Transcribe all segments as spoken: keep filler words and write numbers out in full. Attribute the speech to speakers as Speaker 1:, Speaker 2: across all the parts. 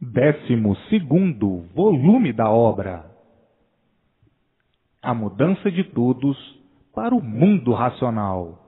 Speaker 1: Décimo segundo volume da obra. A mudança de todos para o mundo racional.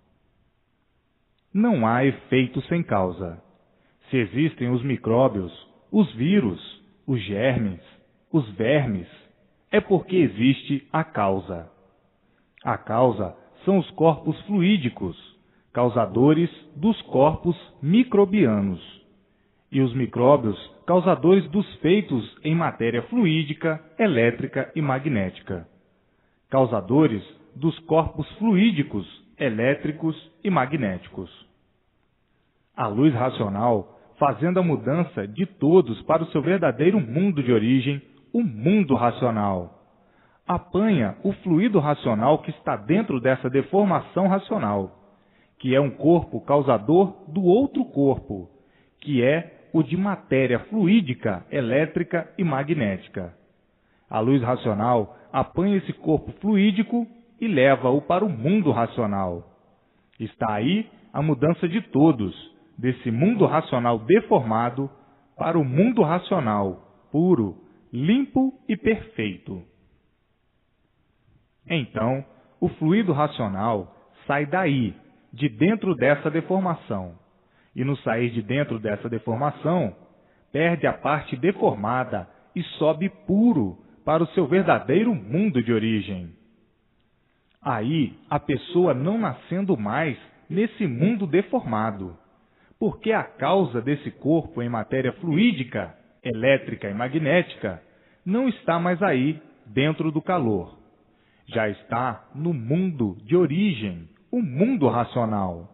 Speaker 1: Não há efeito sem causa. Se existem os micróbios, os vírus, os germes, os vermes, é porque existe a causa. A causa são os corpos fluídicos, causadores dos corpos microbianos, e os micróbios, causadores dos feitos em matéria fluídica, elétrica e magnética, causadores dos corpos fluídicos, elétricos e magnéticos. A luz racional, fazendo a mudança de todos para o seu verdadeiro mundo de origem, o mundo racional, apanha o fluido racional que está dentro dessa deformação racional, que é um corpo causador do outro corpo, que é o de matéria fluídica, elétrica e magnética. A luz racional apanha esse corpo fluídico e leva-o para o mundo racional. Está aí a mudança de todos, desse mundo racional deformado para o mundo racional, puro, limpo e perfeito. Então, o fluido racional sai daí, de dentro dessa deformação. E no sair de dentro dessa deformação, perde a parte deformada e sobe puro para o seu verdadeiro mundo de origem. Aí, a pessoa não nascendo mais nesse mundo deformado, porque a causa desse corpo em matéria fluídica, elétrica e magnética não está mais aí dentro do calor. Já está no mundo de origem, o mundo racional.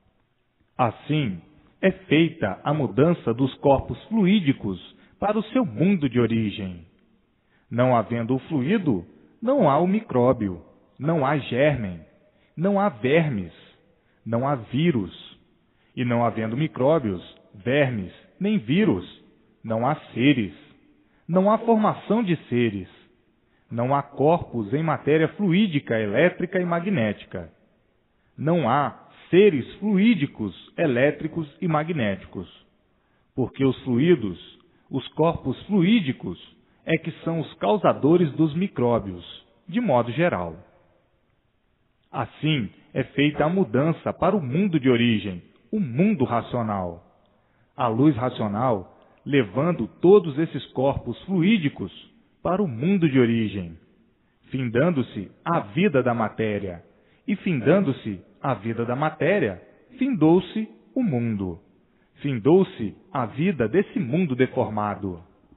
Speaker 1: Assim, é feita a mudança dos corpos fluídicos para o seu mundo de origem. Não havendo o fluido, não há o micróbio, não há germen, não há vermes, não há vírus. E não havendo micróbios, vermes, nem vírus, não há seres, não há formação de seres, não há corpos em matéria fluídica, elétrica e magnética. Não há seres fluídicos, elétricos e magnéticos, porque os fluidos, os corpos fluídicos, é que são os causadores dos micróbios, de modo geral. Assim, é feita a mudança para o mundo de origem, o mundo racional. A luz racional, levando todos esses corpos fluídicos para o mundo de origem, findando-se a vida da matéria, e findando-se a vida da matéria, findou-se o mundo. Findou-se a vida desse mundo deformado.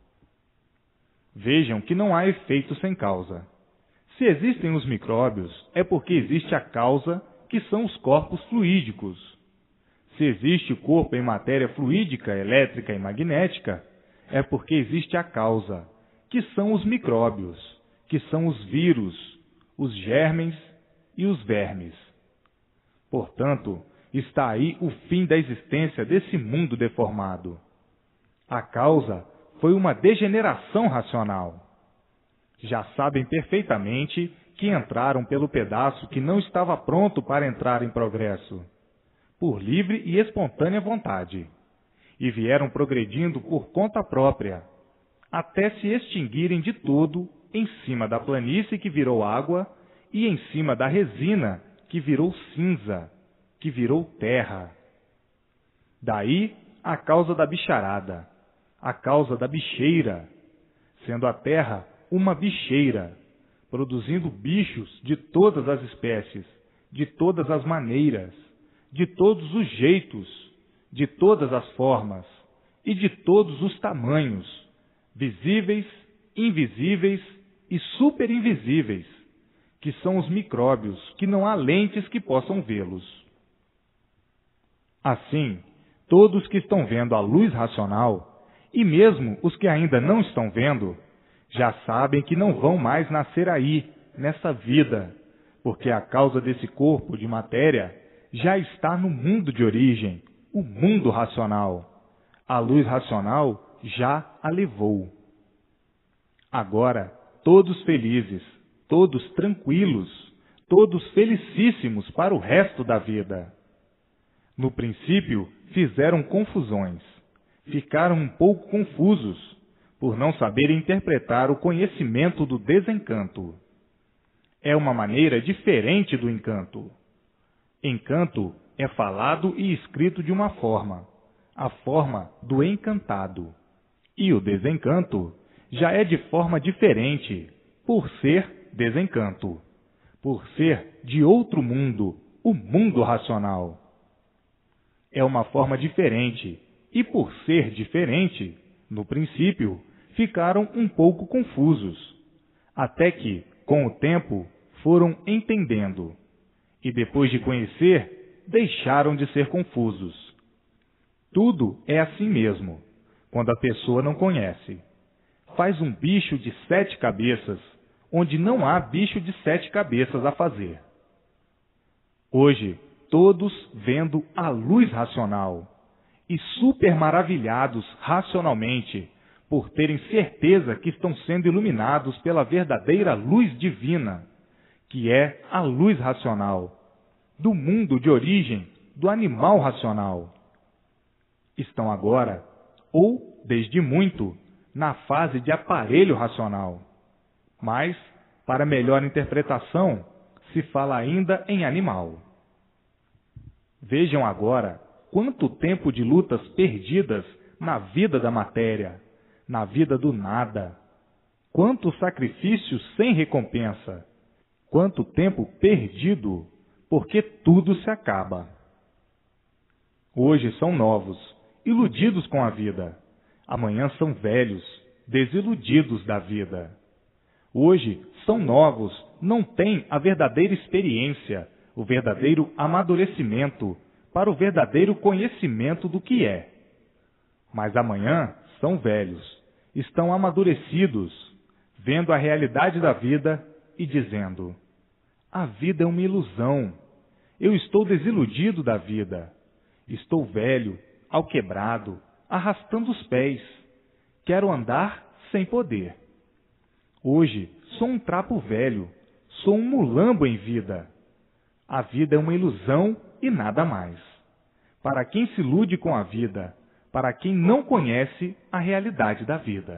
Speaker 1: Vejam que não há efeito sem causa. Se existem os micróbios, é porque existe a causa, que são os corpos fluídicos. Se existe o corpo em matéria fluídica, elétrica e magnética, é porque existe a causa, que são os micróbios, que são os vírus, os germens e os vermes. Portanto, está aí o fim da existência desse mundo deformado. A causa foi uma degeneração racional. Já sabem perfeitamente que entraram pelo pedaço que não estava pronto para entrar em progresso, por livre e espontânea vontade, e vieram progredindo por conta própria, até se extinguirem de todo em cima da planície que virou água e em cima da resina que virou cinza, que virou terra. Daí a causa da bicharada, a causa da bicheira, sendo a terra uma bicheira, produzindo bichos de todas as espécies, de todas as maneiras, de todos os jeitos, de todas as formas e de todos os tamanhos, visíveis, invisíveis e superinvisíveis, que são os micróbios, que não há lentes que possam vê-los. Assim, todos que estão vendo a luz racional, e mesmo os que ainda não estão vendo, já sabem que não vão mais nascer aí, nessa vida, porque a causa desse corpo de matéria já está no mundo de origem, o mundo racional. A luz racional já a levou. Agora, todos felizes, todos tranquilos, todos felicíssimos para o resto da vida. No princípio, fizeram confusões, ficaram um pouco confusos, por não saberem interpretar o conhecimento do desencanto. É uma maneira diferente do encanto. Encanto é falado e escrito de uma forma, a forma do encantado. E o desencanto já é de forma diferente, por ser desencanto, por ser de outro mundo, o mundo racional. É uma forma diferente, e por ser diferente, no princípio, ficaram um pouco confusos, até que, com o tempo, foram entendendo, e depois de conhecer, deixaram de ser confusos. Tudo é assim mesmo, quando a pessoa não conhece. Faz um bicho de sete cabeças, onde não há bicho de sete cabeças a fazer. Hoje, todos vendo a luz racional e super maravilhados racionalmente por terem certeza que estão sendo iluminados pela verdadeira luz divina, que é a luz racional, do mundo de origem do animal racional. Estão agora, ou desde muito, na fase de aparelho racional. Mas, para melhor interpretação, se fala ainda em animal. Vejam agora quanto tempo de lutas perdidas na vida da matéria, na vida do nada. Quanto sacrifício sem recompensa. Quanto tempo perdido, porque tudo se acaba. Hoje são novos, iludidos com a vida. Amanhã são velhos, desiludidos da vida. Hoje são novos, não têm a verdadeira experiência, o verdadeiro amadurecimento para o verdadeiro conhecimento do que é. Mas amanhã são velhos, estão amadurecidos, vendo a realidade da vida e dizendo: a vida é uma ilusão, eu estou desiludido da vida, estou velho, alquebrado, arrastando os pés, quero andar sem poder. Hoje sou um trapo velho, sou um mulambo em vida. A vida é uma ilusão e nada mais. Para quem se ilude com a vida, para quem não conhece a realidade da vida.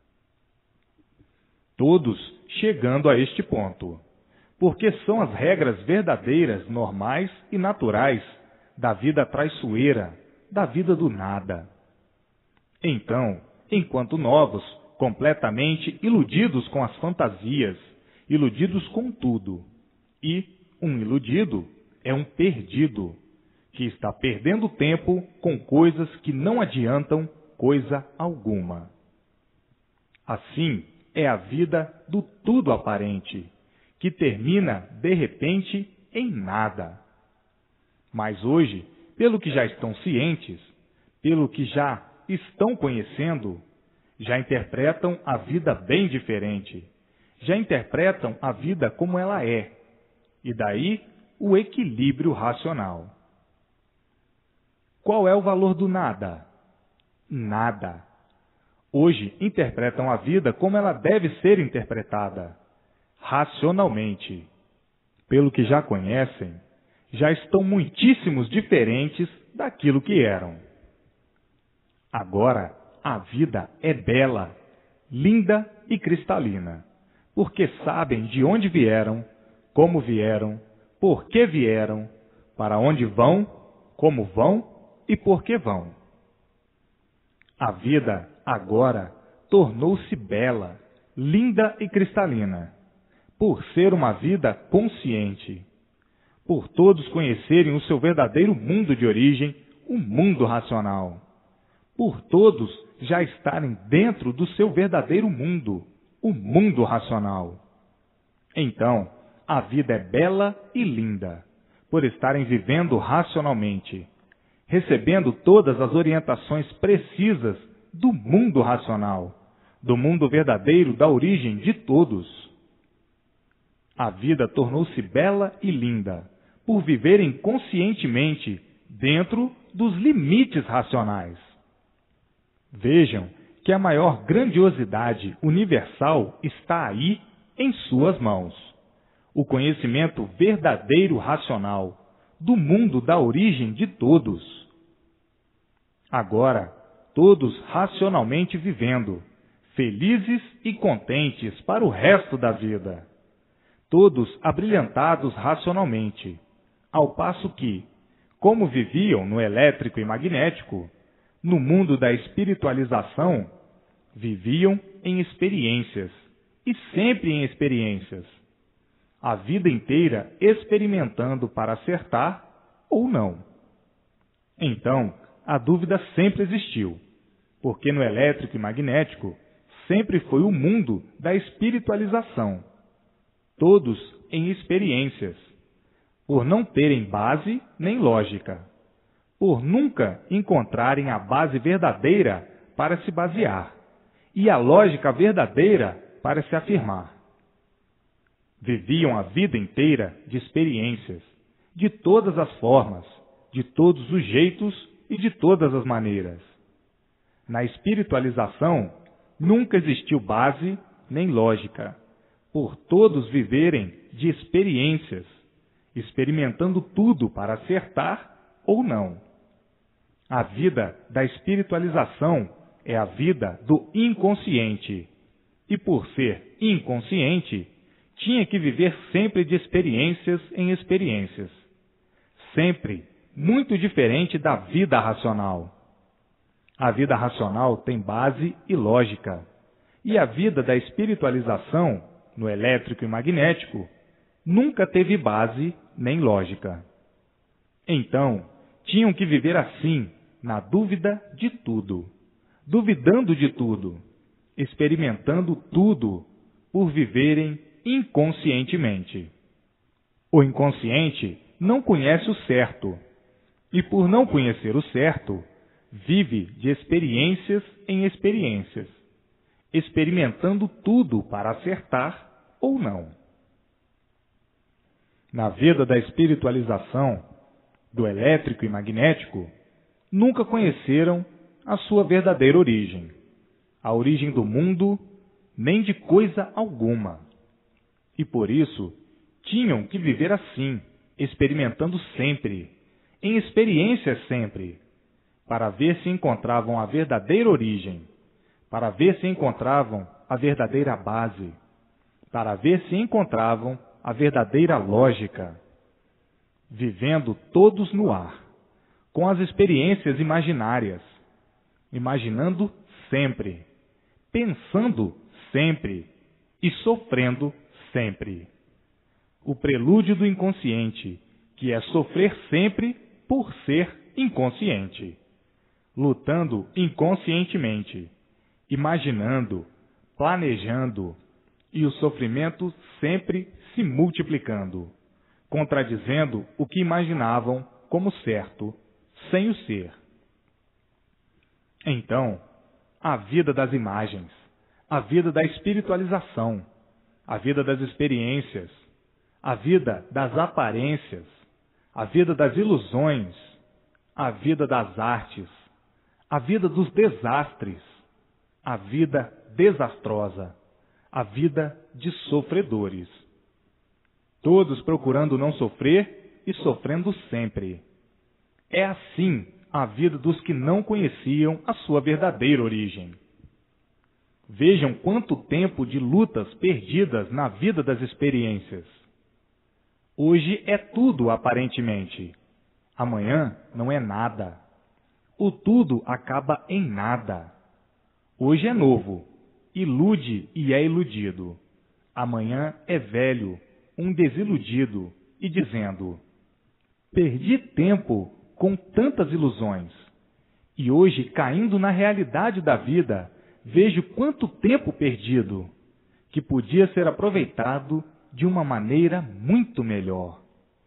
Speaker 1: Todos chegando a este ponto, porque são as regras verdadeiras, normais e naturais da vida traiçoeira, da vida do nada. Então, enquanto novos, completamente iludidos com as fantasias, iludidos com tudo, e um iludido é um perdido, que está perdendo tempo com coisas que não adiantam coisa alguma. Assim é a vida do tudo aparente, que termina, de repente, em nada. Mas hoje, pelo que já estão cientes, pelo que já estão conhecendo, já interpretam a vida bem diferente, já interpretam a vida como ela é, e daí o equilíbrio racional. Qual é o valor do nada? Nada. Hoje interpretam a vida como ela deve ser interpretada, racionalmente. Pelo que já conhecem, já estão muitíssimos diferentes daquilo que eram. Agora, a vida é bela, linda e cristalina, porque sabem de onde vieram, como vieram, por que vieram, para onde vão, como vão e por que vão. A vida, agora, tornou-se bela, linda e cristalina, por ser uma vida consciente, por todos conhecerem o seu verdadeiro mundo de origem, o mundo racional, por todos já estarem dentro do seu verdadeiro mundo, o mundo racional. Então, a vida é bela e linda, por estarem vivendo racionalmente, recebendo todas as orientações precisas do mundo racional, do mundo verdadeiro da origem de todos. A vida tornou-se bela e linda, por viverem conscientemente dentro dos limites racionais. Vejam que a maior grandiosidade universal está aí em suas mãos. O conhecimento verdadeiro racional do mundo da origem de todos. Agora, todos racionalmente vivendo, felizes e contentes para o resto da vida. Todos abrilhantados racionalmente, ao passo que, como viviam no elétrico e magnético, no mundo da espiritualização, viviam em experiências, e sempre em experiências, a vida inteira experimentando para acertar ou não. Então, a dúvida sempre existiu, porque no elétrico e magnético sempre foi o mundo da espiritualização, todos em experiências, por não terem base nem lógica, por nunca encontrarem a base verdadeira para se basear e a lógica verdadeira para se afirmar. Viviam a vida inteira de experiências, de todas as formas, de todos os jeitos e de todas as maneiras. Na espiritualização, nunca existiu base nem lógica, por todos viverem de experiências, experimentando tudo para acertar ou não. A vida da espiritualização é a vida do inconsciente, e por ser inconsciente, tinha que viver sempre de experiências em experiências, sempre muito diferente da vida racional. A vida racional tem base e lógica, e a vida da espiritualização, no elétrico e magnético, nunca teve base nem lógica. Então, tinham que viver assim, na dúvida de tudo, duvidando de tudo, experimentando tudo, por viverem inconscientemente. O inconsciente não conhece o certo, e por não conhecer o certo, vive de experiências em experiências, experimentando tudo para acertar ou não. Na vida da espiritualização, do elétrico e magnético, nunca conheceram a sua verdadeira origem, a origem do mundo, nem de coisa alguma. E por isso, tinham que viver assim, experimentando sempre, em experiências sempre, para ver se encontravam a verdadeira origem, para ver se encontravam a verdadeira base, para ver se encontravam a verdadeira lógica, vivendo todos no ar, com as experiências imaginárias, imaginando sempre, pensando sempre e sofrendo sempre. O prelúdio do inconsciente, que é sofrer sempre por ser inconsciente, lutando inconscientemente, imaginando, planejando, e o sofrimento sempre se multiplicando, contradizendo o que imaginavam como certo, sem o ser. Então, a vida das imagens, a vida da espiritualização, a vida das experiências, a vida das aparências, a vida das ilusões, a vida das artes, a vida dos desastres, a vida desastrosa, a vida de sofredores. Todos procurando não sofrer e sofrendo sempre. É assim a vida dos que não conheciam a sua verdadeira origem. Vejam quanto tempo de lutas perdidas na vida das experiências. Hoje é tudo aparentemente. Amanhã não é nada. O tudo acaba em nada. Hoje é novo, ilude e é iludido. Amanhã é velho, um desiludido, e dizendo: perdi tempo com tantas ilusões, e hoje, caindo na realidade da vida, vejo quanto tempo perdido, que podia ser aproveitado de uma maneira muito melhor.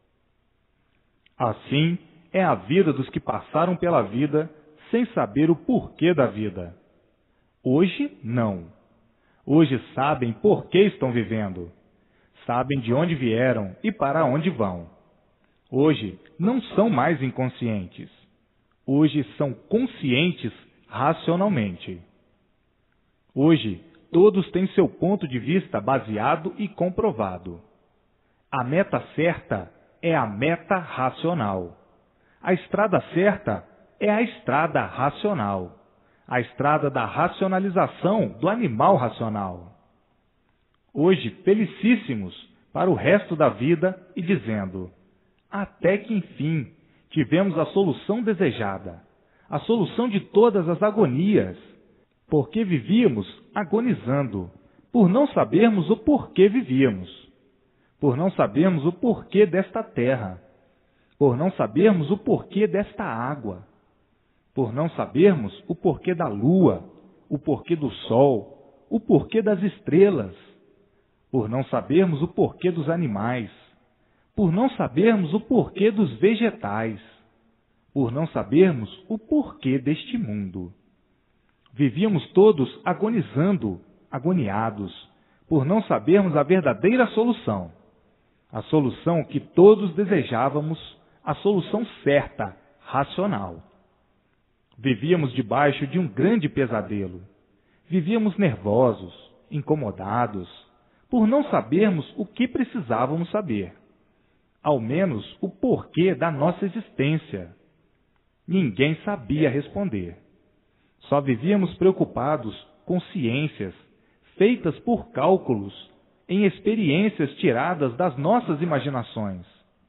Speaker 1: Assim é a vida dos que passaram pela vida sem saber o porquê da vida. Hoje, não. Hoje sabem por que estão vivendo. Sabem de onde vieram e para onde vão. Hoje não são mais inconscientes. Hoje são conscientes racionalmente. Hoje, todos têm seu ponto de vista baseado e comprovado. A meta certa é a meta racional. A estrada certa é a estrada racional. a estrada da racionalização do animal racional. Hoje, felicíssimos para o resto da vida e dizendo: até que enfim tivemos a solução desejada, a solução de todas as agonias, porque vivíamos agonizando, por não sabermos o porquê vivíamos, por não sabermos o porquê desta terra, por não sabermos o porquê desta água, por não sabermos o porquê da lua, o porquê do sol, o porquê das estrelas, por não sabermos o porquê dos animais, por não sabermos o porquê dos vegetais, por não sabermos o porquê deste mundo. Vivíamos todos agonizando, agoniados, por não sabermos a verdadeira solução, a solução que todos desejávamos, a solução certa, racional. Vivíamos debaixo de um grande pesadelo. Vivíamos nervosos, incomodados, por não sabermos o que precisávamos saber, ao menos o porquê da nossa existência. Ninguém sabia responder. Só vivíamos preocupados com ciências feitas por cálculos, em experiências tiradas das nossas imaginações.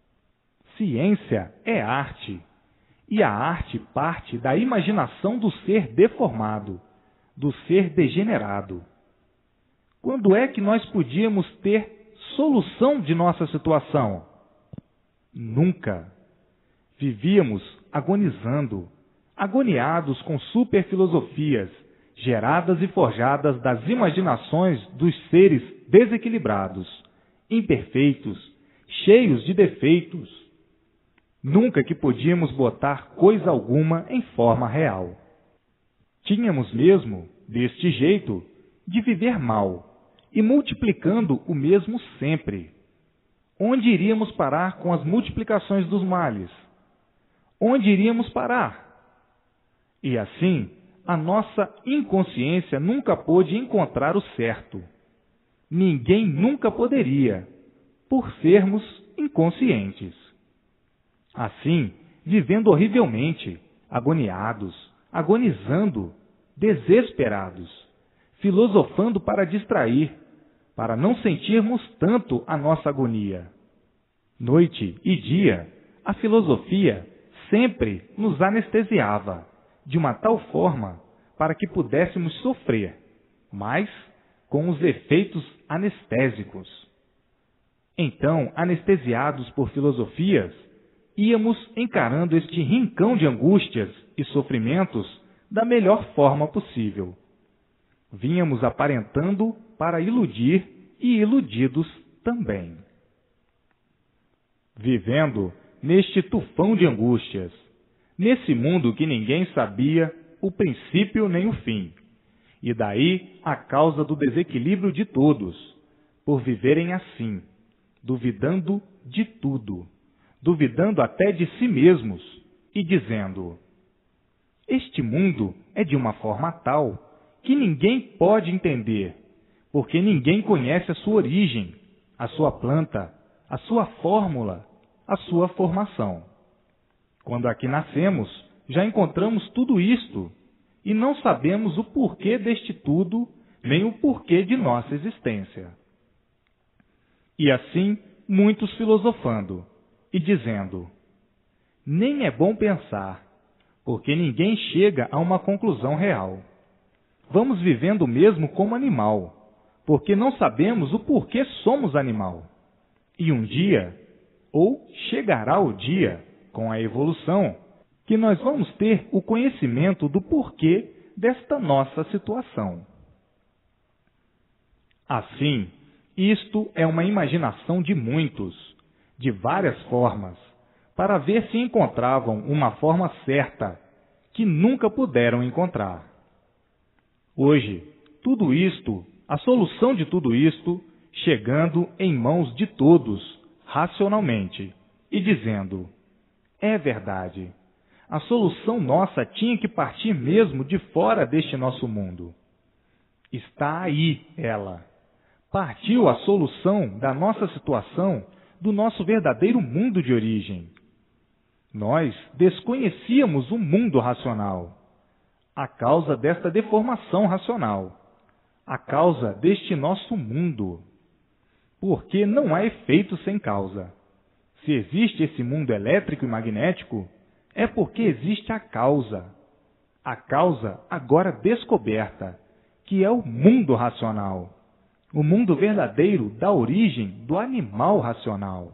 Speaker 1: Ciência é arte, e a arte parte da imaginação do ser deformado, do ser degenerado. Quando é que nós podíamos ter solução de nossa situação? Nunca. Vivíamos agonizando, agoniados com superfilosofias, geradas e forjadas das imaginações dos seres desequilibrados, imperfeitos, cheios de defeitos. Nunca que podíamos botar coisa alguma em forma real. Tínhamos mesmo, deste jeito, de viver mal, e multiplicando o mesmo sempre. Onde iríamos parar com as multiplicações dos males? Onde iríamos parar? E assim, a nossa inconsciência nunca pôde encontrar o certo. Ninguém nunca poderia, por sermos inconscientes. Assim, vivendo horrivelmente, agoniados, agonizando, desesperados, filosofando para distrair, para não sentirmos tanto a nossa agonia. Noite e dia, a filosofia sempre nos anestesiava, de uma tal forma para que pudéssemos sofrer, mas com os efeitos anestésicos. Então, anestesiados por filosofias, íamos encarando este rincão de angústias e sofrimentos da melhor forma possível. Vínhamos aparentando para iludir e iludidos também. Vivendo neste tufão de angústias, nesse mundo que ninguém sabia o princípio nem o fim, e daí a causa do desequilíbrio de todos, por viverem assim, duvidando de tudo, duvidando até de si mesmos, e dizendo: este mundo é de uma forma tal que ninguém pode entender, porque ninguém conhece a sua origem, a sua planta, a sua fórmula, a sua formação. Quando aqui nascemos, já encontramos tudo isto, e não sabemos o porquê deste tudo, nem o porquê de nossa existência. E assim, muitos filosofando, e dizendo: nem é bom pensar, porque ninguém chega a uma conclusão real. Vamos vivendo mesmo como animal, porque não sabemos o porquê somos animal. E um dia, ou chegará o dia, com a evolução, que nós vamos ter o conhecimento do porquê desta nossa situação. Assim, isto é uma imaginação de muitos, de várias formas, para ver se encontravam uma forma certa, que nunca puderam encontrar. Hoje, tudo isto, a solução de tudo isto, chegando em mãos de todos, racionalmente, e dizendo: é verdade, a solução nossa tinha que partir mesmo de fora deste nosso mundo. Está aí ela. Partiu a solução da nossa situação do nosso verdadeiro mundo de origem. Nós desconhecíamos o mundo racional. a causa desta deformação racional, a causa deste nosso mundo. Porque não há efeito sem causa. Se existe esse mundo elétrico e magnético, é porque existe a causa. A causa agora descoberta, que é o mundo racional, o mundo verdadeiro da origem do animal racional.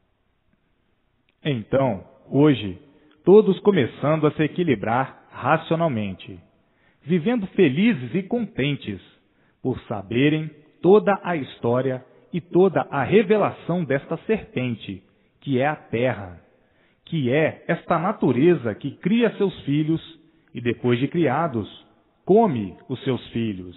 Speaker 1: Então, hoje, todos começando a se equilibrar racionalmente, vivendo felizes e contentes, por saberem toda a história e toda a revelação desta serpente, que é a Terra, que é esta natureza que cria seus filhos e, depois de criados, come os seus filhos.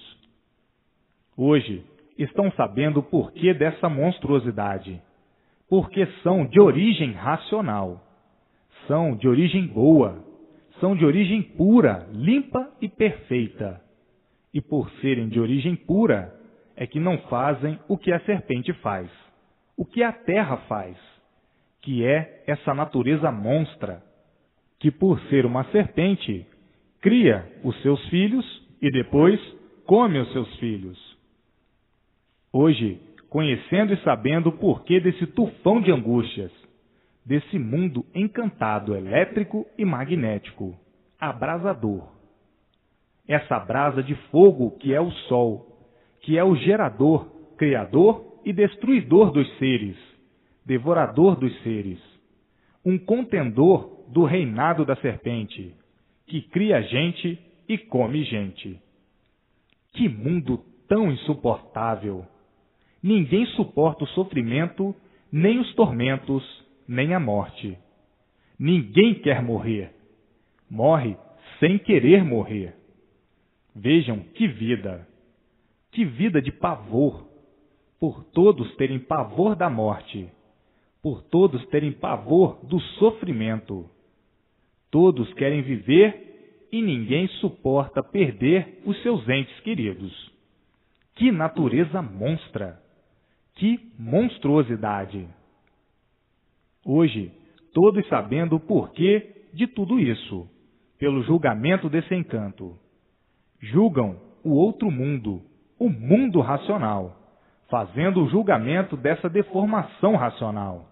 Speaker 1: Hoje, estão sabendo o porquê dessa monstruosidade. Porque são de origem racional, são de origem boa, são de origem pura, limpa e perfeita. E por serem de origem pura, é que não fazem o que a serpente faz, o que a terra faz, que é essa natureza monstra, que por ser uma serpente, cria os seus filhos e depois come os seus filhos. Hoje, conhecendo e sabendo o porquê desse tufão de angústias, desse mundo encantado elétrico e magnético, abrasador. Essa brasa de fogo que é o Sol, que é o gerador, criador e destruidor dos seres, devorador dos seres, um contendor do reinado da serpente, que cria gente e come gente. Que mundo tão insuportável! Ninguém suporta o sofrimento, nem os tormentos, nem a morte. Ninguém quer morrer. Morre sem querer morrer. Vejam que vida! Que vida de pavor! Por todos terem pavor da morte, por todos terem pavor do sofrimento. Todos querem viver e ninguém suporta perder os seus entes queridos. Que natureza monstra! Que monstruosidade! Hoje, todos sabendo o porquê de tudo isso, pelo julgamento desse encanto, julgam o outro mundo, o mundo racional, fazendo o julgamento dessa deformação racional.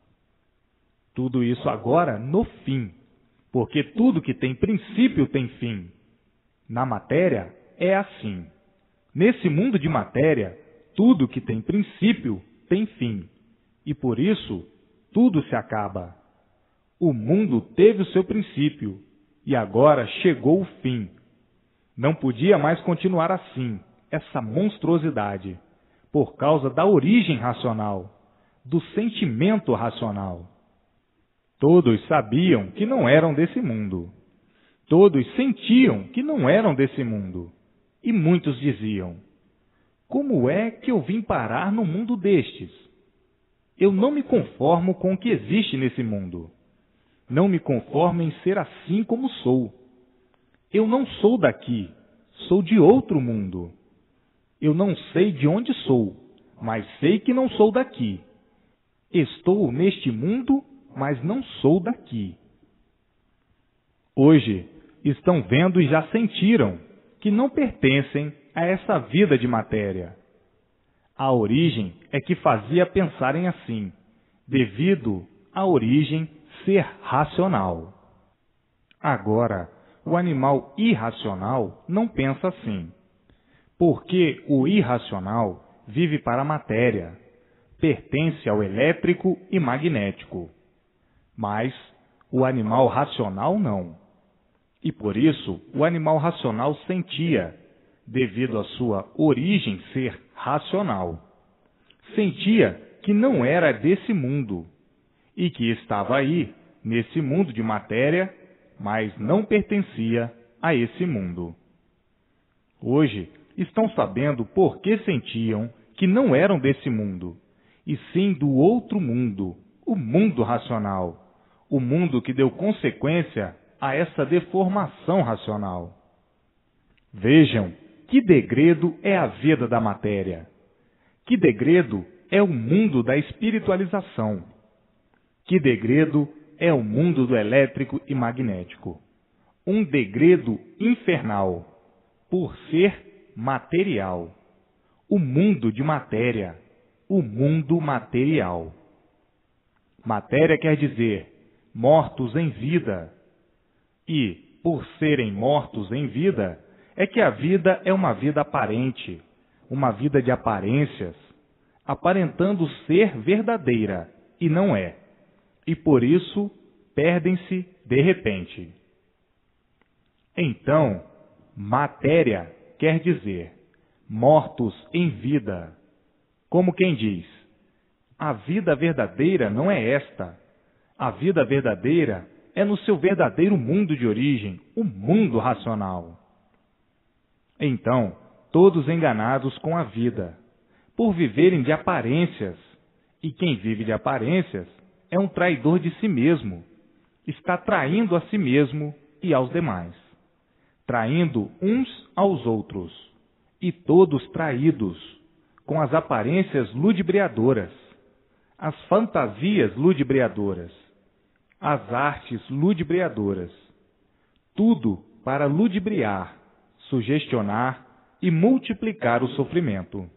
Speaker 1: Tudo isso agora no fim, porque tudo que tem princípio tem fim. Na matéria é assim. Nesse mundo de matéria, tudo que tem princípio tem fim, e por isso tudo se acaba. O mundo teve o seu princípio, e agora chegou o fim. Não podia mais continuar assim, essa monstruosidade, por causa da origem racional, do sentimento racional. Todos sabiam que não eram desse mundo. Todos sentiam que não eram desse mundo. E muitos diziam: como é que eu vim parar no mundo destes? Eu não me conformo com o que existe nesse mundo. Não me conformo em ser assim como sou. Eu não sou daqui, sou de outro mundo. Eu não sei de onde sou, mas sei que não sou daqui. Estou neste mundo, mas não sou daqui. Hoje, estão vendo e já sentiram que não pertencem a essa vida de matéria. A origem é que fazia pensarem assim, devido à origem ser racional. Agora, o animal irracional não pensa assim, porque o irracional vive para a matéria, pertence ao elétrico e magnético. Mas o animal racional não. E por isso o animal racional sentia, devido à sua origem ser racional. Sentia que não era desse mundo e que estava aí, nesse mundo de matéria, mas não pertencia a esse mundo. Hoje estão sabendo por que sentiam que não eram desse mundo, e sim do outro mundo, o mundo racional, o mundo que deu consequência a essa deformação racional. Vejam que degredo é a vida da matéria. Que degredo é o mundo da espiritualização. Que degredo é o mundo do elétrico e magnético. um degredo infernal, por ser material. O mundo de matéria, o mundo material. Matéria quer dizer mortos em vida. E, por serem mortos em vida, é que a vida é uma vida aparente, uma vida de aparências, aparentando ser verdadeira, e não é. E por isso, perdem-se de repente. Então, matéria quer dizer mortos em vida. Como quem diz, a vida verdadeira não é esta. A vida verdadeira é no seu verdadeiro mundo de origem, o mundo racional. Então, todos enganados com a vida, por viverem de aparências, e quem vive de aparências é um traidor de si mesmo, está traindo a si mesmo e aos demais, traindo uns aos outros, e todos traídos, com as aparências ludibriadoras, as fantasias ludibriadoras, as artes ludibriadoras, tudo para ludibriar, sugestionar e multiplicar o sofrimento.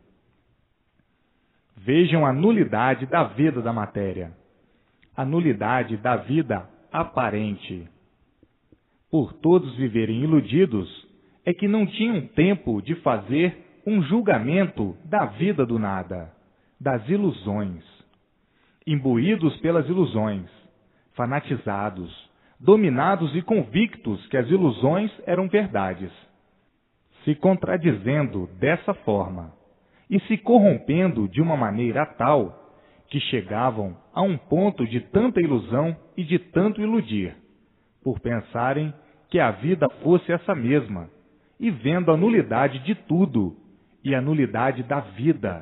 Speaker 1: Vejam a nulidade da vida da matéria, a nulidade da vida aparente. Por todos viverem iludidos, é que não tinham tempo de fazer um julgamento da vida do nada, das ilusões. Imbuídos pelas ilusões, fanatizados, dominados e convictos que as ilusões eram verdades, se contradizendo dessa forma e se corrompendo de uma maneira tal que chegavam a um ponto de tanta ilusão e de tanto iludir, por pensarem que a vida fosse essa mesma, e vendo a nulidade de tudo e a nulidade da vida.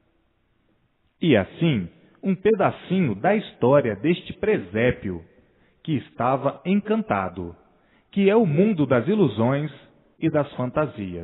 Speaker 1: E assim, um pedacinho da história deste presépio, que estava encantado, que é o mundo das ilusões e das fantasias.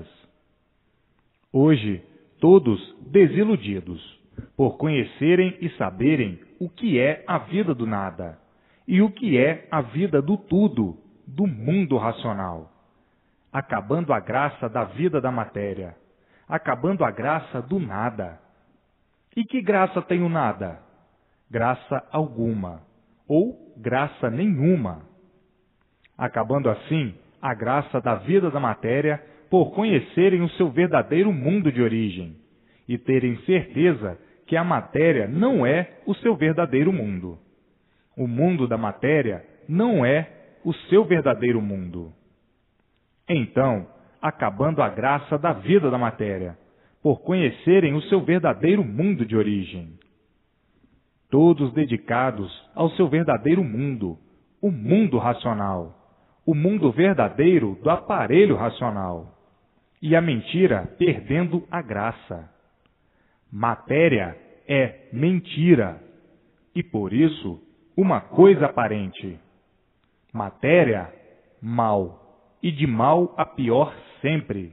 Speaker 1: Hoje, todos desiludidos, por conhecerem e saberem o que é a vida do nada, e o que é a vida do tudo, do mundo racional, acabando a graça da vida da matéria, acabando a graça do nada. E que graça tem o nada? Graça alguma, ou graça nenhuma. Acabando assim a graça da vida da matéria por conhecerem o seu verdadeiro mundo de origem e terem certeza que a matéria não é o seu verdadeiro mundo. O mundo da matéria não é o seu verdadeiro mundo. Então, acabando a graça da vida da matéria, por conhecerem o seu verdadeiro mundo de origem. Todos dedicados ao seu verdadeiro mundo, o mundo racional, o mundo verdadeiro do aparelho racional, e a mentira perdendo a graça. Matéria é mentira, e por isso, uma coisa aparente. Matéria, mal, e de mal a pior sempre.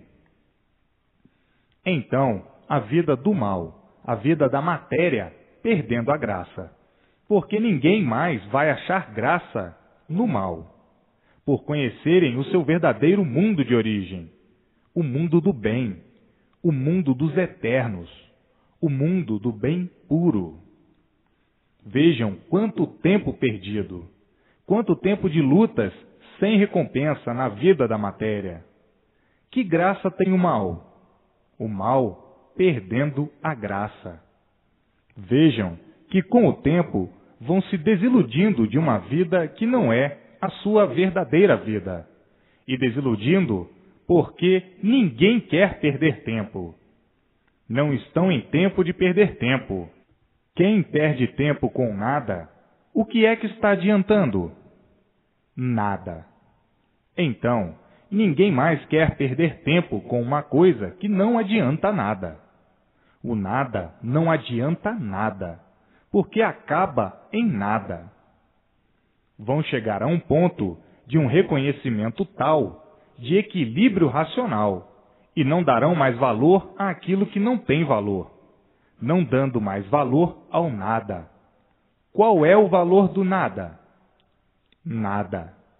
Speaker 1: Então, a vida do mal, a vida da matéria, perdendo a graça, porque ninguém mais vai achar graça no mal, por conhecerem o seu verdadeiro mundo de origem, o mundo do bem, o mundo dos eternos, o mundo do bem puro. Vejam quanto tempo perdido, quanto tempo de lutas sem recompensa na vida da matéria. Que graça tem o mal? O mal perdendo a graça. Vejam que com o tempo vão se desiludindo de uma vida que não é a sua verdadeira vida, e desiludindo porque ninguém quer perder tempo. Não estão em tempo de perder tempo. Quem perde tempo com nada, o que é que está adiantando? Nada. Então, ninguém mais quer perder tempo com uma coisa que não adianta nada. O nada não adianta nada, porque acaba em nada. Vão chegar a um ponto de um reconhecimento tal, de equilíbrio racional, e não darão mais valor àquilo que não tem valor, não dando mais valor ao nada. Qual é o valor do nada? Nada.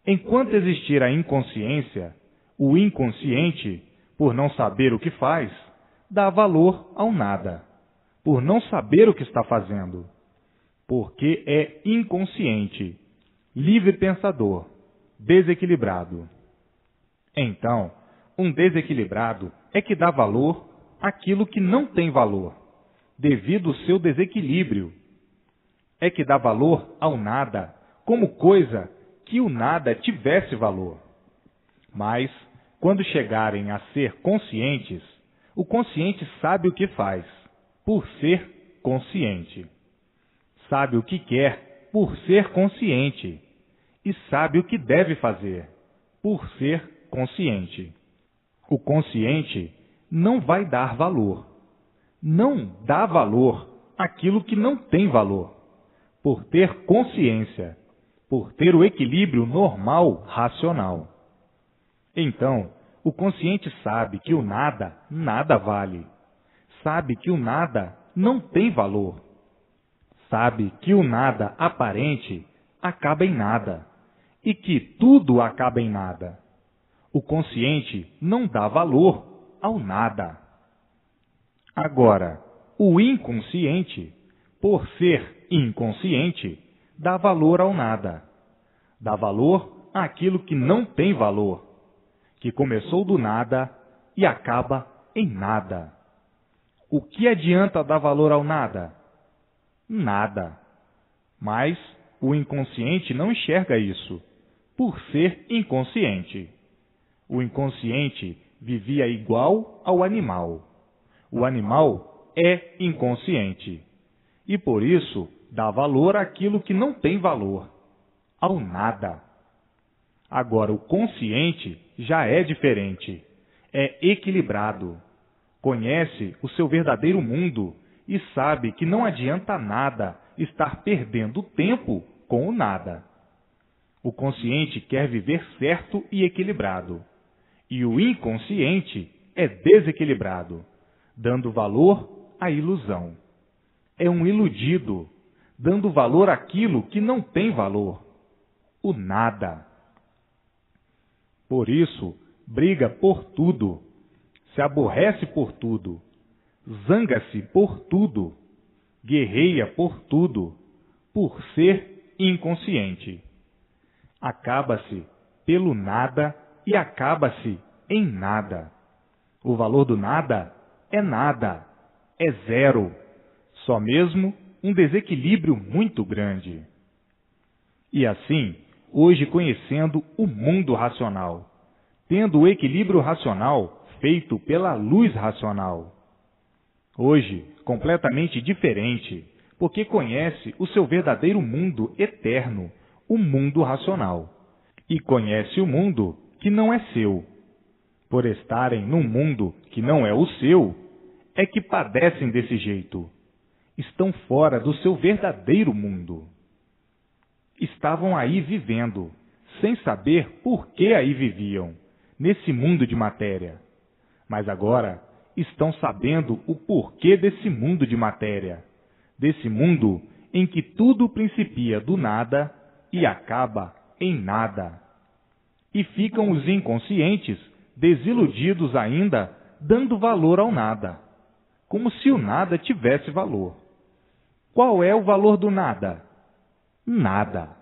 Speaker 1: Enquanto existir a inconsciência, o inconsciente, por não saber o que faz, dá valor ao nada, por não saber o que está fazendo, porque é inconsciente, livre pensador, desequilibrado. Então, um desequilibrado é que dá valor àquilo que não tem valor, devido ao seu desequilíbrio. É que dá valor ao nada, como coisa que o nada tivesse valor. Mas, quando chegarem a ser conscientes, o consciente sabe o que faz, por ser consciente. Sabe o que quer, por ser consciente. E sabe o que deve fazer, por ser consciente. O consciente não vai dar valor. Não dá valor àquilo que não tem valor, por ter consciência, por ter o equilíbrio normal racional. Então, o consciente sabe que o nada, nada vale. Sabe que o nada não tem valor. Sabe que o nada aparente acaba em nada e que tudo acaba em nada. O consciente não dá valor ao nada. Agora, o inconsciente, por ser inconsciente, dá valor ao nada. Dá valor àquilo que não tem valor, que começou do nada e acaba em nada. O que adianta dar valor ao nada? Nada. Mas o inconsciente não enxerga isso, por ser inconsciente. O inconsciente vivia igual ao animal. O animal é inconsciente e, por isso, dá valor àquilo que não tem valor, ao nada. Agora, o consciente já é diferente, é equilibrado, conhece o seu verdadeiro mundo e sabe que não adianta nada estar perdendo tempo com o nada. O consciente quer viver certo e equilibrado, e o inconsciente é desequilibrado, dando valor à ilusão. É um iludido, dando valor àquilo que não tem valor, o nada. Por isso, briga por tudo, se aborrece por tudo, zanga-se por tudo, guerreia por tudo, por ser inconsciente. Acaba-se pelo nada e acaba-se em nada. O valor do nada é nada, é zero, só mesmo um desequilíbrio muito grande. E assim, hoje conhecendo o mundo racional, tendo o equilíbrio racional feito pela luz racional. Hoje, completamente diferente, porque conhece o seu verdadeiro mundo eterno, o mundo racional, e conhece o mundo que não é seu. Por estarem num mundo que não é o seu, é que padecem desse jeito. Estão fora do seu verdadeiro mundo. Estavam aí vivendo, sem saber por que aí viviam, nesse mundo de matéria. Mas agora estão sabendo o porquê desse mundo de matéria, desse mundo em que tudo principia do nada e acaba em nada. E ficam os inconscientes, desiludidos ainda, dando valor ao nada, como se o nada tivesse valor. Qual é o valor do nada? Nada.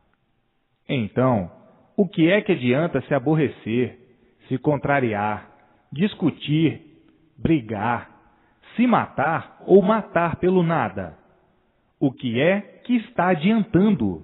Speaker 1: Então, o que é que adianta se aborrecer, se contrariar, discutir, brigar, se matar ou matar pelo nada? O que é que está adiantando?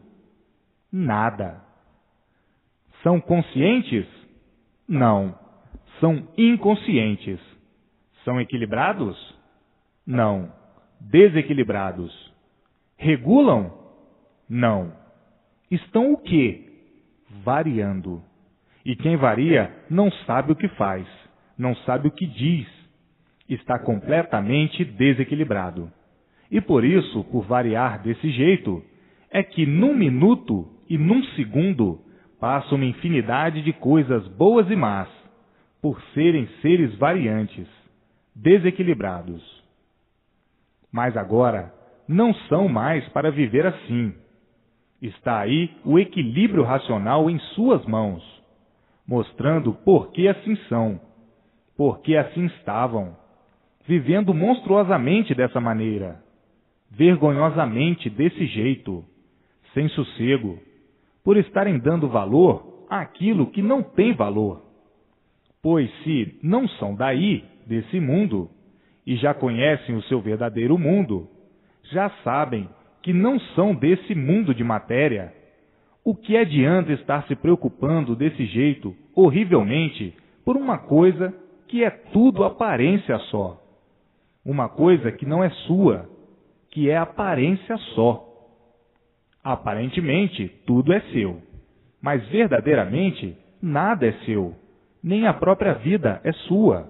Speaker 1: Nada. São conscientes? Não. São inconscientes. São equilibrados? Não. Desequilibrados. Regulam? Não. Estão o quê? Variando. E quem varia não sabe o que faz, não sabe o que diz. Está completamente desequilibrado. E por isso, por variar desse jeito, é que num minuto e num segundo passa uma infinidade de coisas boas e más, por serem seres variantes, desequilibrados. Mas agora não são mais para viver assim. Está aí o equilíbrio racional em suas mãos, mostrando por que assim são, por que assim estavam, vivendo monstruosamente dessa maneira, vergonhosamente desse jeito, sem sossego, por estarem dando valor àquilo que não tem valor. Pois se não são daí, desse mundo, e já conhecem o seu verdadeiro mundo, já sabem que não são desse mundo de matéria, o que adianta estar se preocupando desse jeito, horrivelmente, por uma coisa que é tudo aparência só? Uma coisa que não é sua, que é aparência só. Aparentemente, tudo é seu, mas verdadeiramente, nada é seu, nem a própria vida é sua.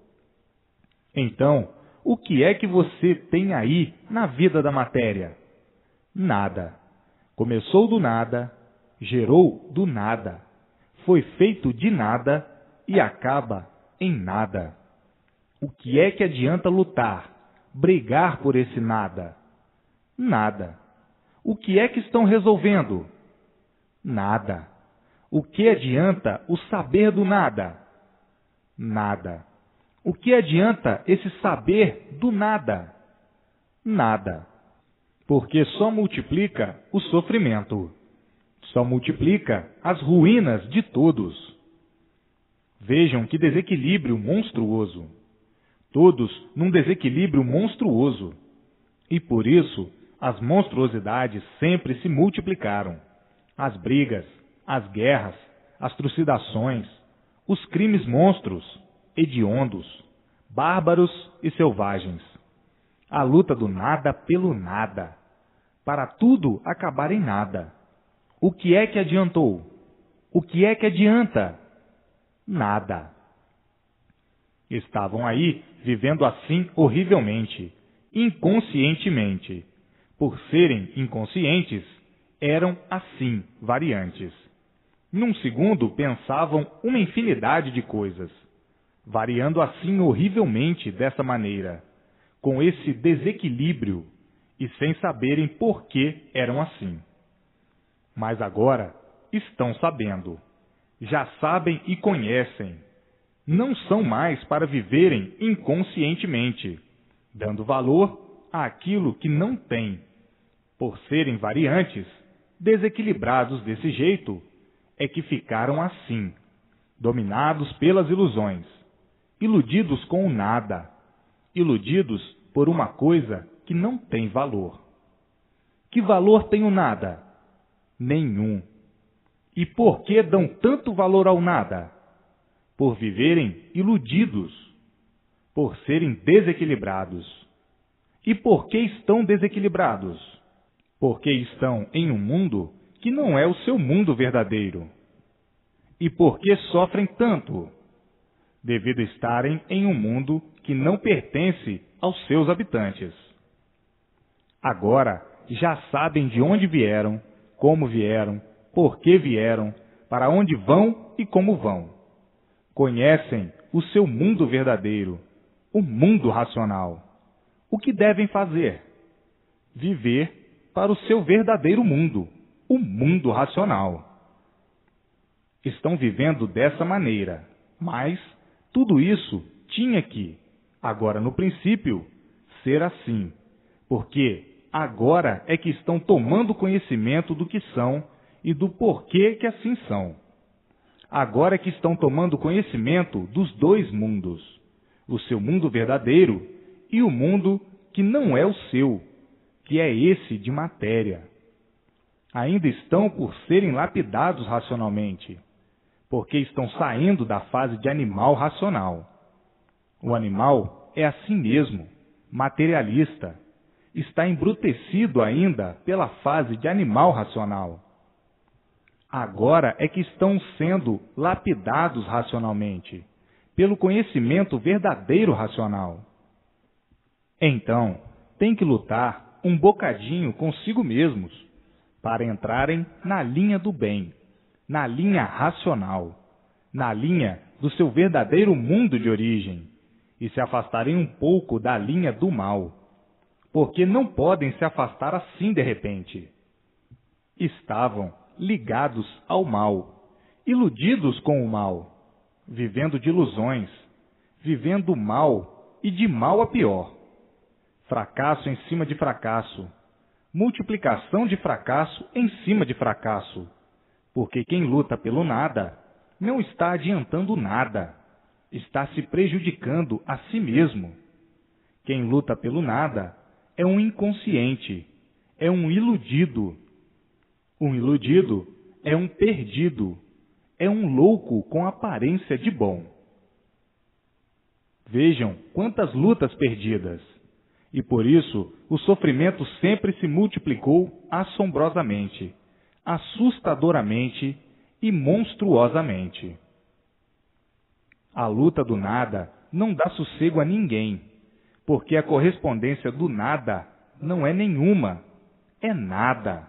Speaker 1: Então, o que é que você tem aí na vida da matéria? Nada. Começou do nada, gerou do nada, foi feito de nada e acaba em nada. O que é que adianta lutar, brigar por esse nada? Nada. O que é que estão resolvendo? Nada. O que adianta o saber do nada? Nada. O que adianta esse saber do nada? Nada. Porque só multiplica o sofrimento, só multiplica as ruínas de todos. Vejam que desequilíbrio monstruoso. Todos num desequilíbrio monstruoso. E por isso as monstruosidades sempre se multiplicaram. As brigas, as guerras, as trucidações, os crimes monstros, hediondos, bárbaros e selvagens. A luta do nada pelo nada, para tudo acabar em nada. O que é que adiantou? O que é que adianta? Nada. Estavam aí vivendo assim horrivelmente, inconscientemente. Por serem inconscientes, eram assim variantes. Num segundo pensavam uma infinidade de coisas, variando assim horrivelmente dessa maneira, com esse desequilíbrio e sem saberem por que eram assim. Mas agora estão sabendo, já sabem e conhecem. Não são mais para viverem inconscientemente, dando valor àquilo que não têm. Por serem variantes, desequilibrados desse jeito, é que ficaram assim, dominados pelas ilusões, iludidos com o nada, iludidos por uma coisa que não tem valor. Que valor tem o nada? Nenhum. E por que dão tanto valor ao nada? Por viverem iludidos, por serem desequilibrados. E por que estão desequilibrados? Porque estão em um mundo que não é o seu mundo verdadeiro. E por que sofrem tanto? Devido a estarem em um mundo que não pertence aos seus habitantes. Agora já sabem de onde vieram, como vieram, por que vieram, para onde vão e como vão. Conhecem o seu mundo verdadeiro, o mundo racional. O que devem fazer? Viver para o seu verdadeiro mundo, o mundo racional. Estão vivendo dessa maneira, mas tudo isso tinha que, agora no princípio, ser assim, porque agora é que estão tomando conhecimento do que são e do porquê que assim são. Agora é que estão tomando conhecimento dos dois mundos, o seu mundo verdadeiro e o mundo que não é o seu, que é esse de matéria. Ainda estão por serem lapidados racionalmente, porque estão saindo da fase de animal racional. O animal é assim mesmo, materialista, está embrutecido ainda pela fase de animal racional. Agora é que estão sendo lapidados racionalmente, pelo conhecimento verdadeiro racional. Então, tem que lutar um bocadinho consigo mesmos, para entrarem na linha do bem, na linha racional, na linha do seu verdadeiro mundo de origem, e se afastarem um pouco da linha do mal, porque não podem se afastar assim de repente. Estavam ligados ao mal, iludidos com o mal, vivendo de ilusões, vivendo mal e de mal a pior. Fracasso em cima de fracasso, multiplicação de fracasso em cima de fracasso, porque quem luta pelo nada não está adiantando nada, está se prejudicando a si mesmo. Quem luta pelo nada é um inconsciente, é um iludido. Um iludido é um perdido, é um louco com aparência de bom. Vejam quantas lutas perdidas. E por isso o sofrimento sempre se multiplicou assombrosamente, assustadoramente e monstruosamente. A luta do nada não dá sossego a ninguém, porque a correspondência do nada não é nenhuma, é nada.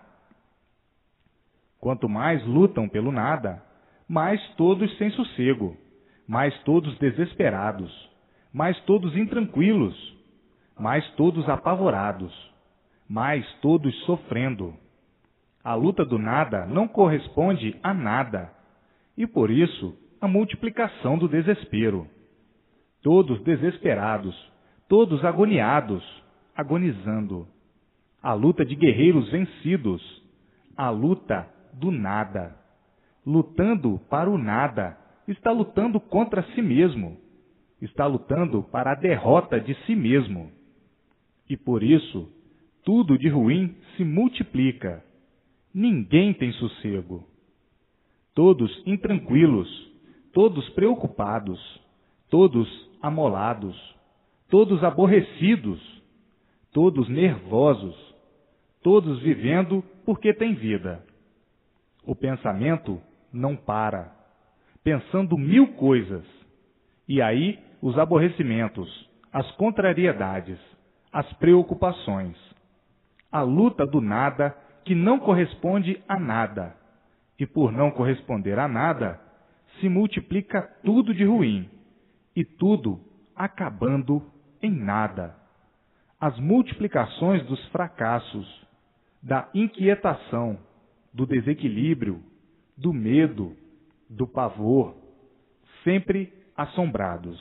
Speaker 1: Quanto mais lutam pelo nada, mais todos sem sossego, mais todos desesperados, mais todos intranquilos, mais todos apavorados, mais todos sofrendo. A luta do nada não corresponde a nada, e por isso a multiplicação do desespero. Todos desesperados, todos agoniados, agonizando. A luta de guerreiros vencidos, a luta do nada. Lutando para o nada, está lutando contra si mesmo, está lutando para a derrota de si mesmo. E por isso, tudo de ruim se multiplica. Ninguém tem sossego. Todos intranquilos, todos preocupados, todos amolados, todos aborrecidos, todos nervosos, todos vivendo porque têm vida. O pensamento não para, pensando mil coisas, e aí os aborrecimentos, as contrariedades, as preocupações, a luta do nada que não corresponde a nada, e por não corresponder a nada, se multiplica tudo de ruim, e tudo acabando em nada. As multiplicações dos fracassos, da inquietação, do desequilíbrio, do medo, do pavor, sempre assombrados,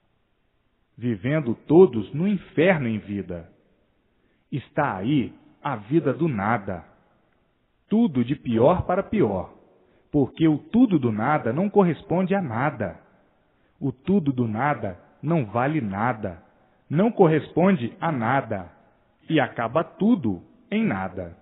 Speaker 1: vivendo todos no inferno em vida. Está aí a vida do nada, tudo de pior para pior, porque o tudo do nada não corresponde a nada. O tudo do nada não vale nada, não corresponde a nada, e acaba tudo em nada.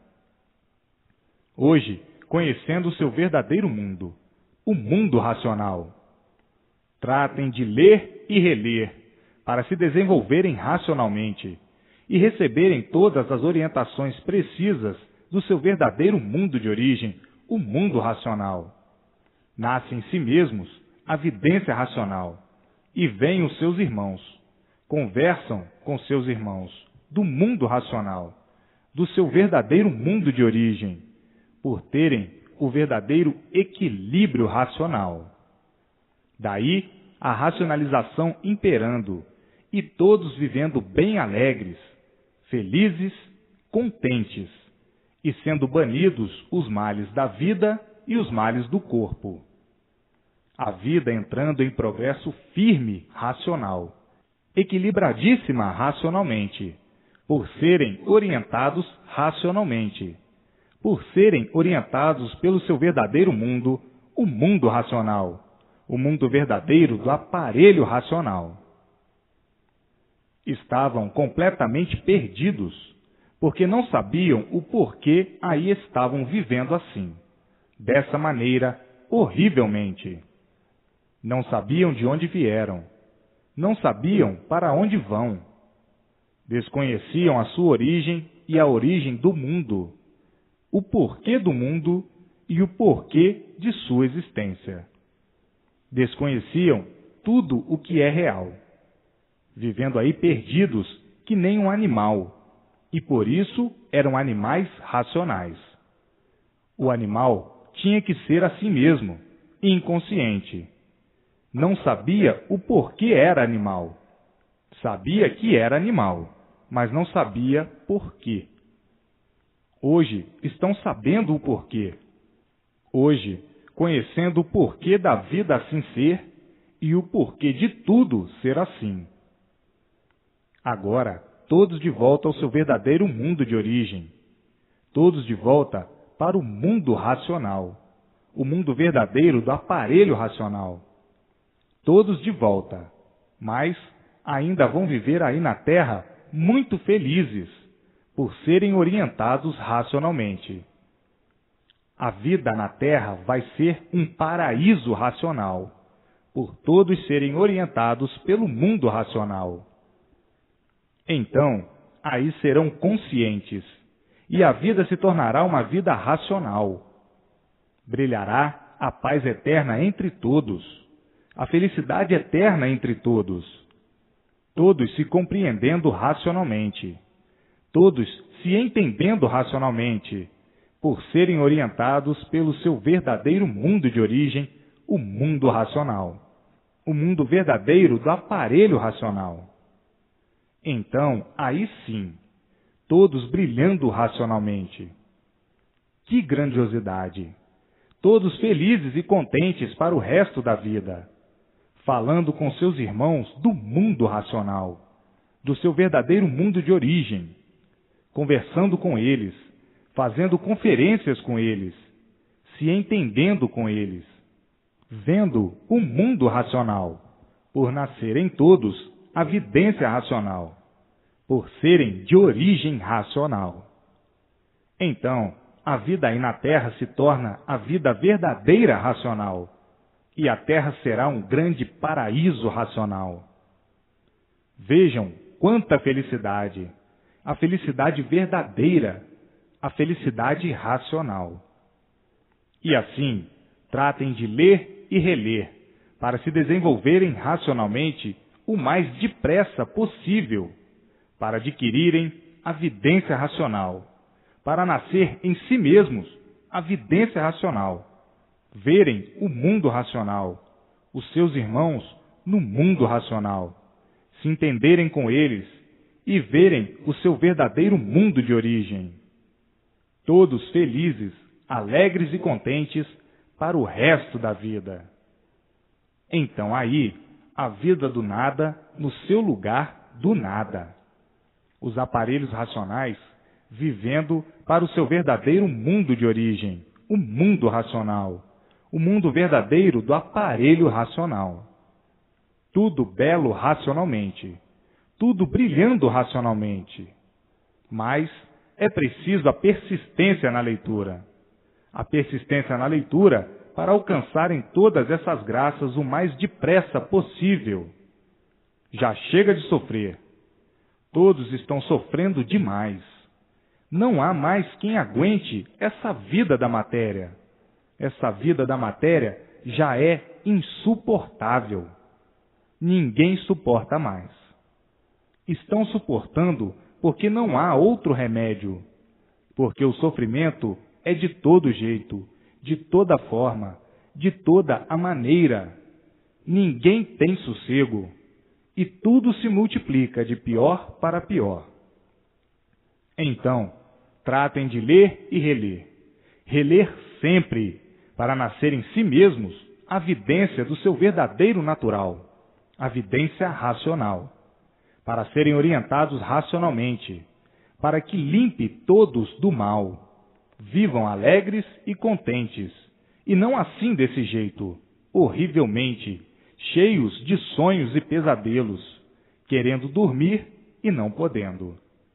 Speaker 1: Hoje, conhecendo o seu verdadeiro mundo, o mundo racional, tratem de ler e reler, para se desenvolverem racionalmente e receberem todas as orientações precisas do seu verdadeiro mundo de origem, o mundo racional. Nasce em si mesmos a vidência racional, e vêm os seus irmãos, conversam com seus irmãos do mundo racional, do seu verdadeiro mundo de origem, por terem o verdadeiro equilíbrio racional. Daí a racionalização imperando, e todos vivendo bem alegres, felizes, contentes, e sendo banidos os males da vida e os males do corpo. A vida entrando em progresso firme racional, equilibradíssima racionalmente, por serem orientados racionalmente, por serem orientados pelo seu verdadeiro mundo, o mundo racional, o mundo verdadeiro do aparelho racional. Estavam completamente perdidos, porque não sabiam o porquê aí estavam vivendo assim, dessa maneira, horrivelmente. Não sabiam de onde vieram, não sabiam para onde vão, desconheciam a sua origem e a origem do mundo, o porquê do mundo e o porquê de sua existência. Desconheciam tudo o que é real, vivendo aí perdidos que nem um animal, e por isso eram animais racionais. O animal tinha que ser assim mesmo, inconsciente. Não sabia o porquê era animal. Sabia que era animal, mas não sabia por quê. Hoje estão sabendo o porquê. Hoje, conhecendo o porquê da vida assim ser e o porquê de tudo ser assim. Agora, todos de volta ao seu verdadeiro mundo de origem. Todos de volta para o mundo racional, o mundo verdadeiro do aparelho racional. Todos de volta, mas ainda vão viver aí na Terra muito felizes, por serem orientados racionalmente. A vida na Terra vai ser um paraíso racional, por todos serem orientados pelo mundo racional. Então, aí serão conscientes, e a vida se tornará uma vida racional. Brilhará a paz eterna entre todos, a felicidade eterna entre todos, todos se compreendendo racionalmente, todos se entendendo racionalmente, por serem orientados pelo seu verdadeiro mundo de origem, o mundo racional, o mundo verdadeiro do aparelho racional. Então, aí sim, todos brilhando racionalmente. Que grandiosidade! Todos felizes e contentes para o resto da vida, falando com seus irmãos do mundo racional, do seu verdadeiro mundo de origem, conversando com eles, fazendo conferências com eles, se entendendo com eles, vendo o mundo racional, por nascerem todos a vidência racional, por serem de origem racional. Então, a vida aí na Terra se torna a vida verdadeira racional, e a Terra será um grande paraíso racional. Vejam quanta felicidade, a felicidade verdadeira, a felicidade racional. E assim, tratem de ler e reler, para se desenvolverem racionalmente o mais depressa possível, para adquirirem a vidência racional, para nascer em si mesmos a vidência racional, verem o mundo racional, os seus irmãos no mundo racional, se entenderem com eles e verem o seu verdadeiro mundo de origem. Todos felizes, alegres e contentes para o resto da vida. Então aí, a vida do nada no seu lugar do nada. Os aparelhos racionais vivendo para o seu verdadeiro mundo de origem, o mundo racional, o mundo verdadeiro do aparelho racional. Tudo belo racionalmente, tudo brilhando racionalmente. Mas é preciso a persistência na leitura. A persistência na leitura para alcançarem todas essas graças o mais depressa possível. Já chega de sofrer. Todos estão sofrendo demais. Não há mais quem aguente essa vida da matéria. Essa vida da matéria já é insuportável. Ninguém suporta mais. Estão suportando porque não há outro remédio. Porque o sofrimento é de todo jeito, de toda forma, de toda a maneira. Ninguém tem sossego. E tudo se multiplica de pior para pior. Então, tratem de ler e reler. Reler sempre, para nascer em si mesmos a vidência do seu verdadeiro natural, a vidência racional, para serem orientados racionalmente, para que limpe todos do mal, vivam alegres e contentes, e não assim desse jeito, horrivelmente, cheios de sonhos e pesadelos, querendo dormir e não podendo.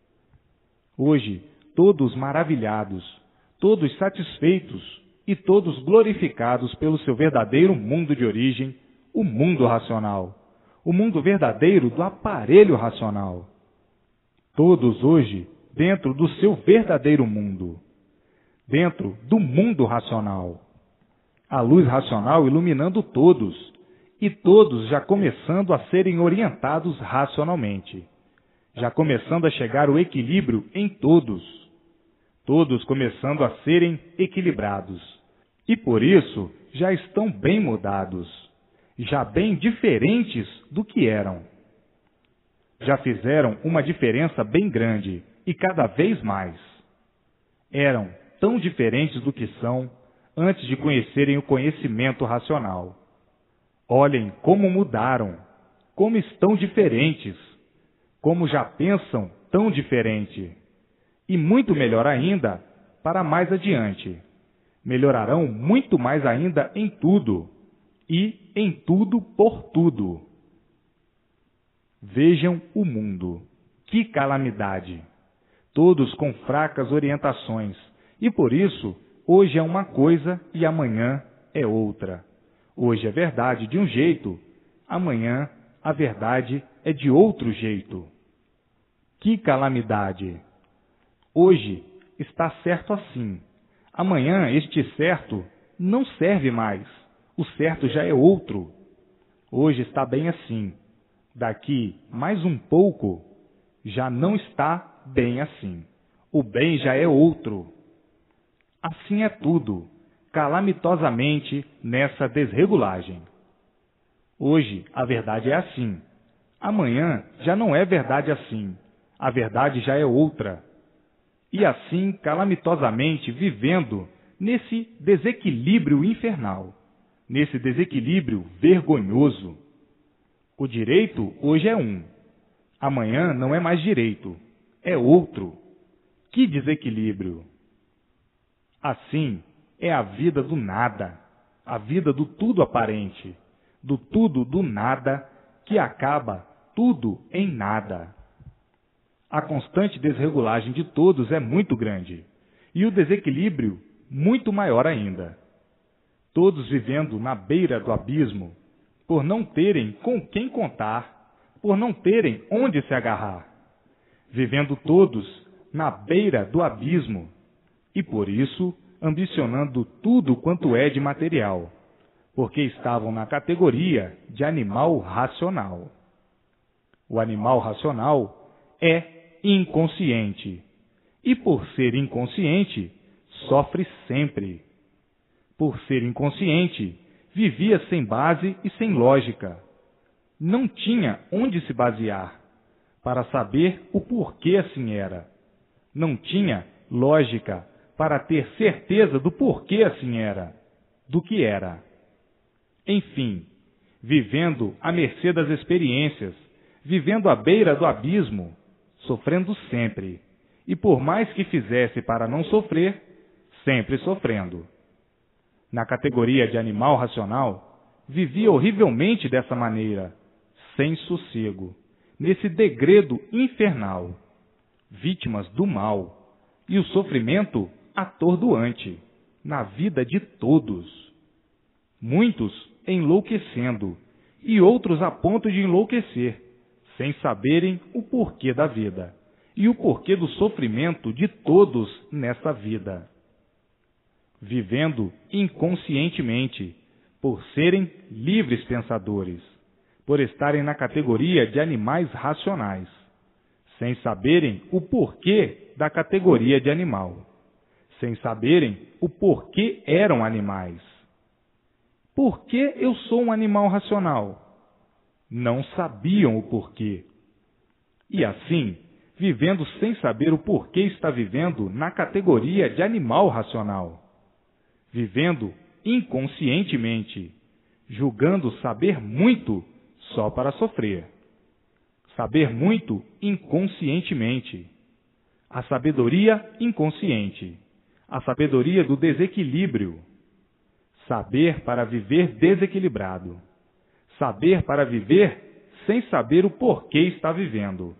Speaker 1: Hoje, todos maravilhados, todos satisfeitos e todos glorificados pelo seu verdadeiro mundo de origem, o mundo racional, o mundo verdadeiro do aparelho racional. Todos hoje dentro do seu verdadeiro mundo, dentro do mundo racional. A luz racional iluminando todos, e todos já começando a serem orientados racionalmente, já começando a chegar o equilíbrio em todos, todos começando a serem equilibrados, e por isso já estão bem mudados, já bem diferentes do que eram. Já fizeram uma diferença bem grande, e cada vez mais. eram tão diferentes do que são antes de conhecerem o conhecimento racional. Olhem como mudaram, como estão diferentes, como já pensam tão diferente. E muito melhor ainda, para mais adiante. Melhorarão muito mais ainda em tudo, e em tudo por tudo. Vejam o mundo. Que calamidade! Todos com fracas orientações, e por isso, hoje é uma coisa e amanhã é outra. Hoje é verdade de um jeito, amanhã a verdade é de outro jeito. Que calamidade! Hoje está certo assim. Amanhã este certo não serve mais. O certo já é outro. Hoje está bem assim. Daqui mais um pouco já não está bem assim. O bem já é outro. Assim é tudo, calamitosamente nessa desregulagem. Hoje a verdade é assim. Amanhã já não é verdade assim. A verdade já é outra. E assim, calamitosamente, vivendo nesse desequilíbrio infernal, nesse desequilíbrio vergonhoso. O direito hoje é um, amanhã não é mais direito, é outro. Que desequilíbrio! Assim é a vida do nada, a vida do tudo aparente, do tudo do nada, que acaba tudo em nada. A constante desregulagem de todos é muito grande, e o desequilíbrio muito maior ainda. Todos vivendo na beira do abismo, por não terem com quem contar, por não terem onde se agarrar. Vivendo todos na beira do abismo, e por isso ambicionando tudo quanto é de material, porque estavam na categoria de animal racional. O animal racional é inconsciente, e por ser inconsciente, sofre sempre. Por ser inconsciente, vivia sem base e sem lógica. Não tinha onde se basear para saber o porquê assim era. Não tinha lógica para ter certeza do porquê assim era, do que era. Enfim, vivendo à mercê das experiências, vivendo à beira do abismo, sofrendo sempre, e por mais que fizesse para não sofrer, sempre sofrendo. Na categoria de animal racional, vivia horrivelmente dessa maneira, sem sossego, nesse degredo infernal, vítimas do mal, e o sofrimento atordoante, na vida de todos. Muitos enlouquecendo, e outros a ponto de enlouquecer, sem saberem o porquê da vida, e o porquê do sofrimento de todos nessa vida. Vivendo inconscientemente, por serem livres pensadores, por estarem na categoria de animais racionais, sem saberem o porquê da categoria de animal, sem saberem o porquê eram animais. Por que eu sou um animal racional? Não sabiam o porquê. E assim, vivendo sem saber o porquê está vivendo na categoria de animal racional. Vivendo inconscientemente, julgando saber muito só para sofrer. Saber muito inconscientemente. A sabedoria inconsciente. A sabedoria do desequilíbrio. Saber para viver desequilibrado. Saber para viver sem saber o porquê está vivendo.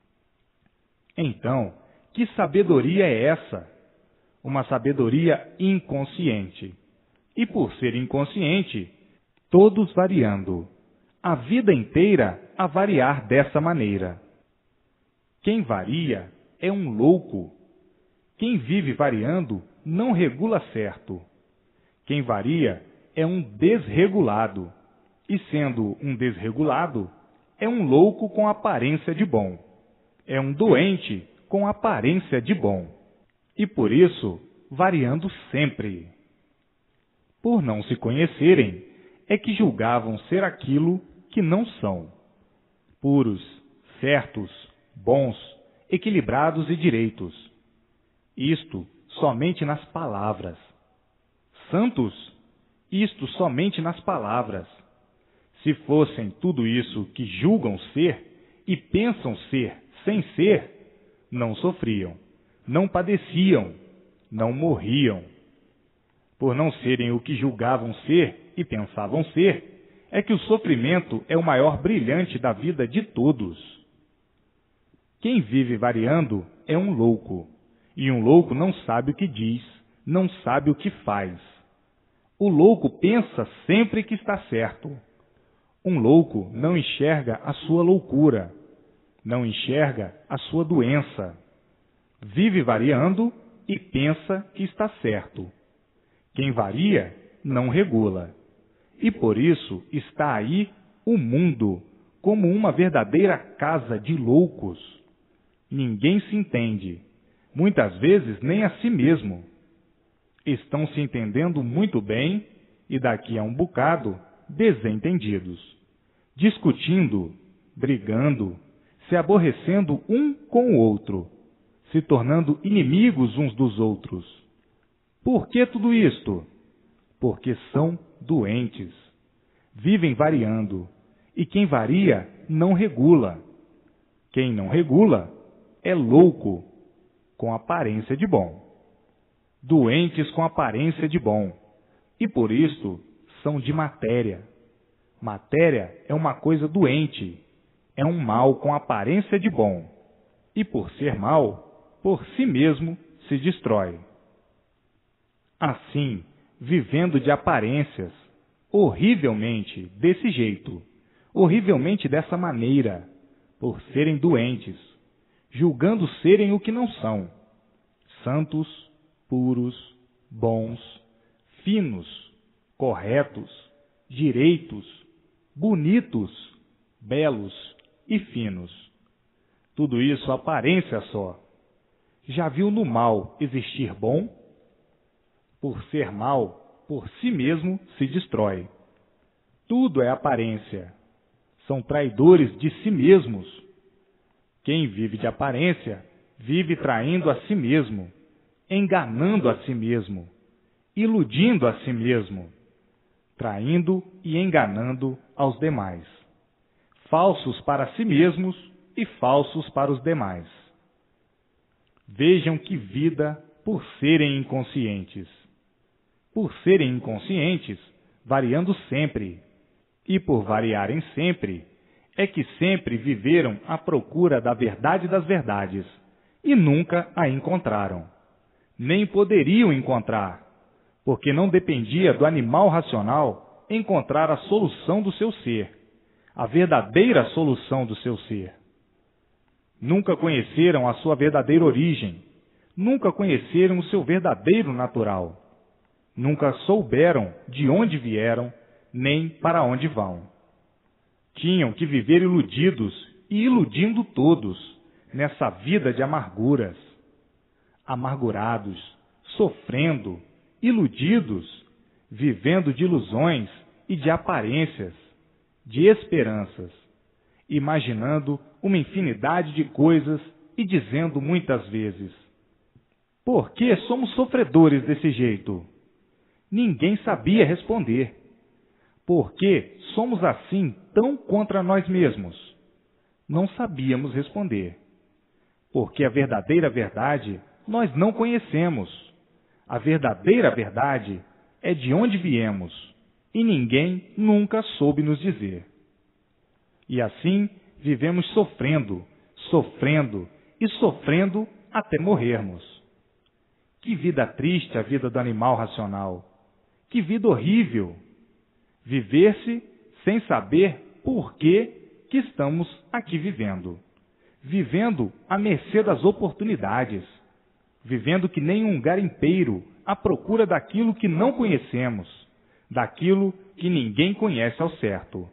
Speaker 1: Então, que sabedoria é essa? Uma sabedoria inconsciente. E por ser inconsciente, todos variando. A vida inteira a variar dessa maneira. Quem varia é um louco. Quem vive variando não regula certo. Quem varia é um desregulado. E sendo um desregulado, é um louco com aparência de bom. É um doente com aparência de bom. E por isso, variando sempre. Por não se conhecerem, é que julgavam ser aquilo que não são. Puros, certos, bons, equilibrados e direitos. Isto somente nas palavras. Santos? Isto somente nas palavras. Se fossem tudo isso que julgam ser e pensam ser sem ser, não sofriam, não padeciam, não morriam. Por não serem o que julgavam ser e pensavam ser, é que o sofrimento é o maior brilhante da vida de todos. Quem vive variando é um louco, e um louco não sabe o que diz, não sabe o que faz. O louco pensa sempre que está certo. Um louco não enxerga a sua loucura, não enxerga a sua doença. Vive variando e pensa que está certo. Quem varia não regula. E por isso está aí o mundo como uma verdadeira casa de loucos. Ninguém se entende, muitas vezes nem a si mesmo. Estão se entendendo muito bem e daqui a um bocado desentendidos, discutindo, brigando, se aborrecendo um com o outro, se tornando inimigos uns dos outros. Por que tudo isto? Porque são doentes, vivem variando, e quem varia não regula. Quem não regula é louco, com aparência de bom. Doentes com aparência de bom, e por isto são de matéria. Matéria é uma coisa doente, é um mal com aparência de bom, e por ser mal, por si mesmo se destrói. Assim, vivendo de aparências, horrivelmente desse jeito, horrivelmente dessa maneira, por serem doentes, julgando serem o que não são, santos, puros, bons, finos, corretos, direitos, bonitos, belos e finos. Tudo isso aparência só. Já viu no mal existir bom? Por ser mal, por si mesmo se destrói. Tudo é aparência. São traidores de si mesmos. Quem vive de aparência, vive traindo a si mesmo, enganando a si mesmo, iludindo a si mesmo, traindo e enganando aos demais. Falsos para si mesmos e falsos para os demais. Vejam que vida por serem inconscientes. Por serem inconscientes, variando sempre, e por variarem sempre, é que sempre viveram à procura da verdade das verdades, e nunca a encontraram. Nem poderiam encontrar, porque não dependia do animal racional encontrar a solução do seu ser, a verdadeira solução do seu ser. Nunca conheceram a sua verdadeira origem, nunca conheceram o seu verdadeiro natural, nunca souberam de onde vieram, nem para onde vão. Tinham que viver iludidos e iludindo todos nessa vida de amarguras. Amargurados, sofrendo, iludidos, vivendo de ilusões e de aparências, de esperanças, imaginando uma infinidade de coisas e dizendo muitas vezes: por que somos sofredores desse jeito? Ninguém sabia responder. Por que somos assim tão contra nós mesmos? Não sabíamos responder. Porque a verdadeira verdade nós não conhecemos. A verdadeira verdade é de onde viemos, e ninguém nunca soube nos dizer. E assim vivemos sofrendo, sofrendo e sofrendo até morrermos. Que vida triste a vida do animal racional! Que vida horrível! Viver-se sem saber por que que estamos aqui vivendo. Vivendo à mercê das oportunidades. Vivendo que nem um garimpeiro à procura daquilo que não conhecemos, daquilo que ninguém conhece ao certo.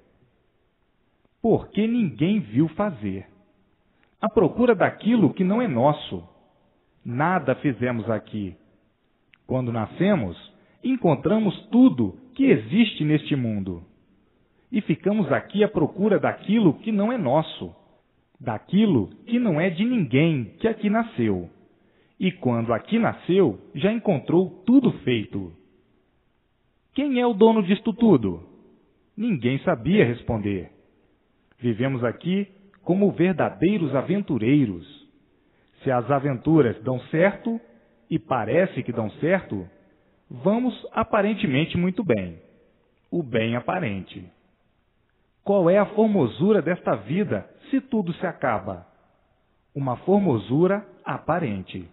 Speaker 1: Porque ninguém viu fazer. À procura daquilo que não é nosso. Nada fizemos aqui. Quando nascemos, encontramos tudo que existe neste mundo. E ficamos aqui à procura daquilo que não é nosso, daquilo que não é de ninguém que aqui nasceu. e quando aqui nasceu, já encontrou tudo feito. Quem é o dono disto tudo? Ninguém sabia responder. Vivemos aqui como verdadeiros aventureiros. Se as aventuras dão certo, e parece que dão certo, vamos aparentemente muito bem. O bem aparente. Qual é a formosura desta vida se tudo se acaba? Uma formosura aparente.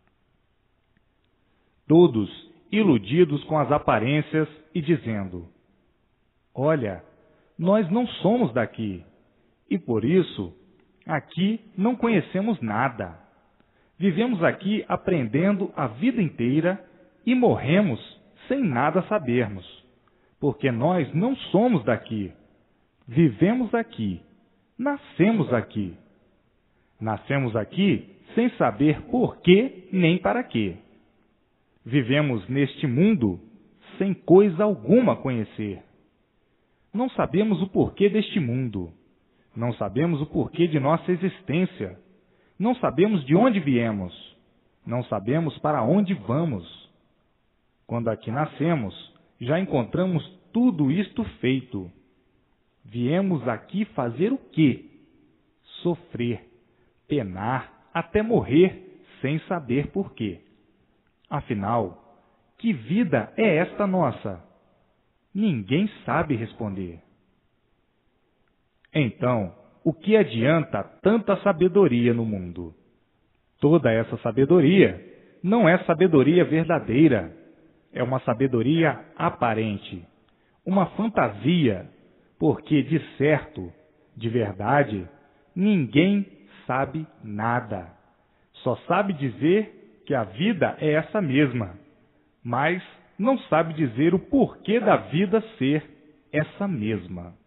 Speaker 1: Todos iludidos com as aparências e dizendo: olha, nós não somos daqui, e por isso aqui não conhecemos nada. Vivemos aqui aprendendo a vida inteira e morremos sem nada sabermos, porque nós não somos daqui. Vivemos aqui, nascemos aqui. Nascemos aqui sem saber por quê nem para quê. Vivemos neste mundo sem coisa alguma conhecer. Não sabemos o porquê deste mundo. Não sabemos o porquê de nossa existência. Não sabemos de onde viemos. Não sabemos para onde vamos. Quando aqui nascemos, já encontramos tudo isto feito. Viemos aqui fazer o quê? Sofrer, penar, até morrer, sem saber por quê. Afinal, que vida é esta nossa? Ninguém sabe responder. Então, o que adianta tanta sabedoria no mundo? Toda essa sabedoria não é sabedoria verdadeira, é uma sabedoria aparente, uma fantasia, porque de certo, de verdade, ninguém sabe nada. Só sabe dizer que a vida é essa mesma, mas não sabe dizer o porquê da vida ser essa mesma.